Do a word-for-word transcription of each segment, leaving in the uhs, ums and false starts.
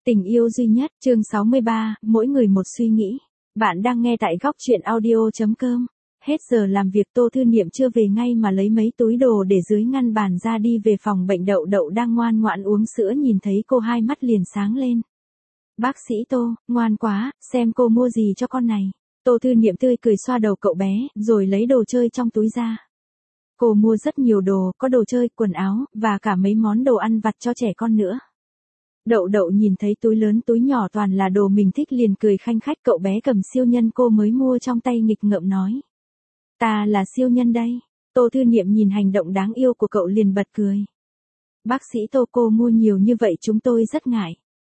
Tình yêu duy nhất, chương sáu mươi ba, mỗi người một suy nghĩ. Bạn đang nghe tại góc truyện audio chấm com. Hết giờ làm việc Tô Thư Niệm chưa về ngay mà lấy mấy túi đồ để dưới ngăn bàn ra đi về phòng bệnh. Đậu Đậu đang ngoan ngoãn uống sữa nhìn thấy cô hai mắt liền sáng lên. Bác sĩ Tô, ngoan quá, xem cô mua gì cho con này. Tô Thư Niệm tươi cười xoa đầu cậu bé, rồi lấy đồ chơi trong túi ra. Cô mua rất nhiều đồ, có đồ chơi, quần áo, và cả mấy món đồ ăn vặt cho trẻ con nữa. Đậu Đậu nhìn thấy túi lớn túi nhỏ toàn là đồ mình thích liền cười khanh khách. Cậu bé cầm siêu nhân cô mới mua trong tay nghịch ngợm nói. Ta là siêu nhân đây. Tô Thư Niệm nhìn hành động đáng yêu của cậu liền bật cười. Bác sĩ Tô, cô mua nhiều như vậy chúng tôi rất ngại.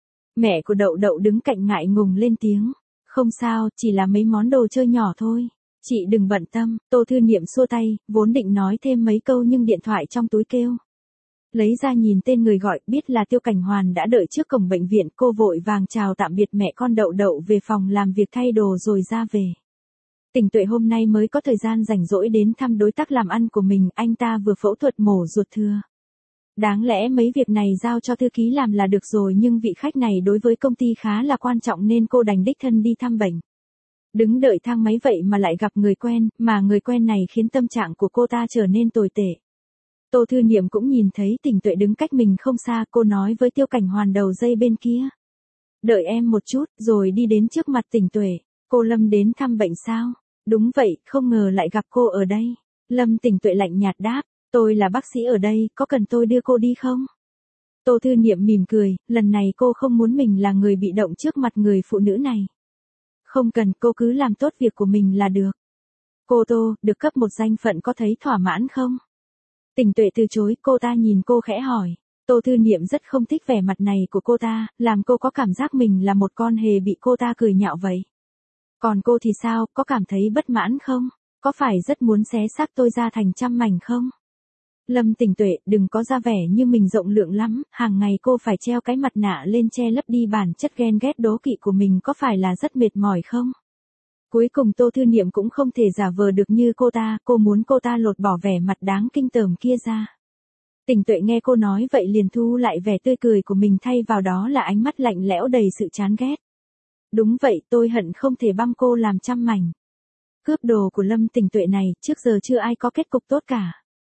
Mẹ của Đậu Đậu đứng cạnh ngại ngùng lên tiếng. Không sao, chỉ là mấy món đồ chơi nhỏ thôi. Chị đừng bận tâm. Tô Thư Niệm xua tay, vốn định nói thêm mấy câu nhưng điện thoại trong túi kêu. Lấy ra nhìn tên người gọi, biết là Tiêu Cảnh Hoàn đã đợi trước cổng bệnh viện. Cô vội vàng chào tạm biệt mẹ con Đậu Đậu về phòng làm việc thay đồ rồi ra về. Tỉnh Tuệ hôm nay mới có thời gian rảnh rỗi đến thăm đối tác làm ăn của mình, anh ta vừa phẫu thuật mổ ruột thừa. Đáng lẽ mấy việc này giao cho thư ký làm là được rồi nhưng vị khách này đối với công ty khá là quan trọng nên cô đành đích thân đi thăm bệnh. Đứng đợi thang máy vậy mà lại gặp người quen, mà người quen này khiến tâm trạng của cô ta trở nên tồi tệ. Tô Thư Niệm cũng nhìn thấy Tỉnh Tuệ đứng cách mình không xa, cô nói với Tiêu Cảnh Hoàn đầu dây bên kia. Đợi em một chút, rồi đi đến trước mặt Tỉnh Tuệ. Cô Lâm đến thăm bệnh sao? Đúng vậy, không ngờ lại gặp cô ở đây. Lâm Tỉnh Tuệ lạnh nhạt đáp, tôi là bác sĩ ở đây, có cần tôi đưa cô đi không? Tô Thư Niệm mỉm cười, lần này cô không muốn mình là người bị động trước mặt người phụ nữ này. Không cần, cô cứ làm tốt việc của mình là được. Cô Tô, được cấp một danh phận có thấy thỏa mãn không? Tỉnh Tuệ từ chối, cô ta nhìn cô khẽ hỏi. Tô Thư Niệm rất không thích vẻ mặt này của cô ta, làm cô có cảm giác mình là một con hề bị cô ta cười nhạo vậy. Còn cô thì sao, có cảm thấy bất mãn không? Có phải rất muốn xé xác tôi ra thành trăm mảnh không? Lâm Tỉnh Tuệ, đừng có ra vẻ như mình rộng lượng lắm, hàng ngày cô phải treo cái mặt nạ lên che lấp đi bản chất ghen ghét đố kỵ của mình, có phải là rất mệt mỏi không? Cuối cùng Tô Thư Niệm cũng không thể giả vờ được như cô ta, cô muốn cô ta lột bỏ vẻ mặt đáng kinh tởm kia ra. Tỉnh Tuệ nghe cô nói vậy liền thu lại vẻ tươi cười của mình, thay vào đó là ánh mắt lạnh lẽo đầy sự chán ghét. Đúng vậy, tôi hận không thể băm cô làm trăm mảnh. Cướp đồ của Lâm Tỉnh Tuệ này, trước giờ chưa ai có kết cục tốt cả.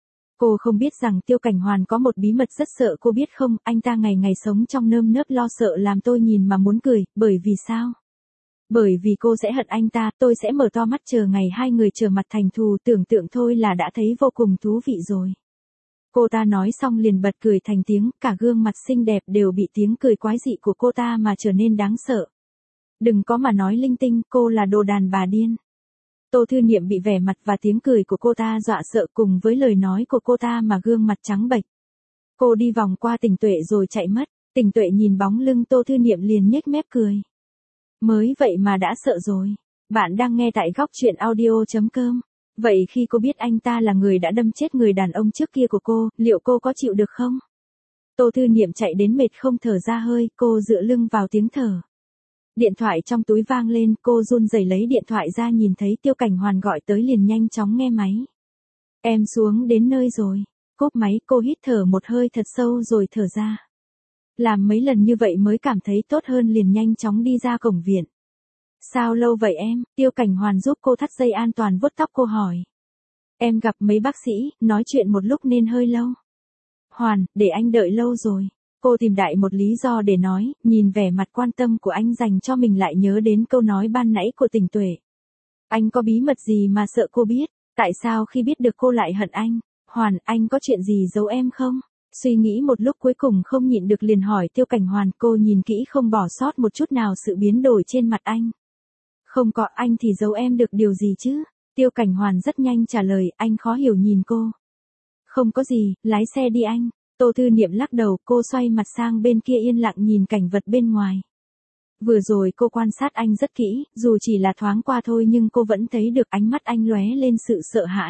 Cô không biết rằng Tiêu Cảnh Hoàn có một bí mật rất sợ, cô biết không, anh ta ngày ngày sống trong nơm nớp lo sợ làm tôi nhìn mà muốn cười, bởi vì sao? Bởi vì cô sẽ hận anh ta, tôi sẽ mở to mắt chờ ngày hai người trở mặt thành thù, tưởng tượng thôi là đã thấy vô cùng thú vị rồi. Cô ta nói xong liền bật cười thành tiếng, cả gương mặt xinh đẹp đều bị tiếng cười quái dị của cô ta mà trở nên đáng sợ. Đừng có mà nói linh tinh, cô là đồ đàn bà điên. Tô Thư Niệm bị vẻ mặt và tiếng cười của cô ta dọa sợ, cùng với lời nói của cô ta mà gương mặt trắng bệch. Cô đi vòng qua Tỉnh Tuệ rồi chạy mất. Tỉnh Tuệ nhìn bóng lưng Tô Thư Niệm liền nhếch mép cười. Mới vậy mà đã sợ rồi. Bạn đang nghe tại góc truyện audio chấm com. Vậy khi cô biết anh ta là người đã đâm chết người đàn ông trước kia của cô, liệu cô có chịu được không? Tô Thư Niệm chạy đến mệt không thở ra hơi, cô dựa lưng vào tiếng thở. Điện thoại trong túi vang lên, cô run rẩy lấy điện thoại ra nhìn thấy Tiêu Cảnh Hoàn gọi tới liền nhanh chóng nghe máy. Em xuống đến nơi rồi. Cúp máy, cô hít thở một hơi thật sâu rồi thở ra. Làm mấy lần như vậy mới cảm thấy tốt hơn liền nhanh chóng đi ra cổng viện. Sao lâu vậy em? Tiêu Cảnh Hoàn giúp cô thắt dây an toàn vuốt tóc cô hỏi. Em gặp mấy bác sĩ, nói chuyện một lúc nên hơi lâu. Hoàn, để anh đợi lâu rồi. Cô tìm đại một lý do để nói, nhìn vẻ mặt quan tâm của anh dành cho mình lại nhớ đến câu nói ban nãy của Tỉnh Tuệ. Anh có bí mật gì mà sợ cô biết? Tại sao khi biết được cô lại hận anh? Hoàn, anh có chuyện gì giấu em không? Suy nghĩ một lúc cuối cùng không nhịn được liền hỏi Tiêu Cảnh Hoàn, cô nhìn kỹ không bỏ sót một chút nào sự biến đổi trên mặt anh. Không có, anh thì giấu em được điều gì chứ? Tiêu Cảnh Hoàn rất nhanh trả lời, anh khó hiểu nhìn cô. Không có gì, lái xe đi anh. Tô Thư Niệm lắc đầu, cô xoay mặt sang bên kia yên lặng nhìn cảnh vật bên ngoài. Vừa rồi cô quan sát anh rất kỹ, dù chỉ là thoáng qua thôi nhưng cô vẫn thấy được ánh mắt anh lóe lên sự sợ hãi.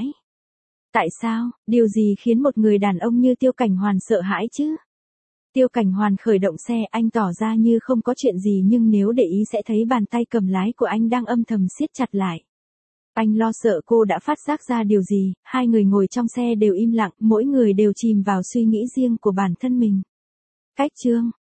Tại sao, điều gì khiến một người đàn ông như Tiêu Cảnh Hoàn sợ hãi chứ? Tiêu Cảnh Hoàn khởi động xe, anh tỏ ra như không có chuyện gì nhưng nếu để ý sẽ thấy bàn tay cầm lái của anh đang âm thầm siết chặt lại. Anh lo sợ cô đã phát giác ra điều gì, hai người ngồi trong xe đều im lặng, mỗi người đều chìm vào suy nghĩ riêng của bản thân mình. Cách chương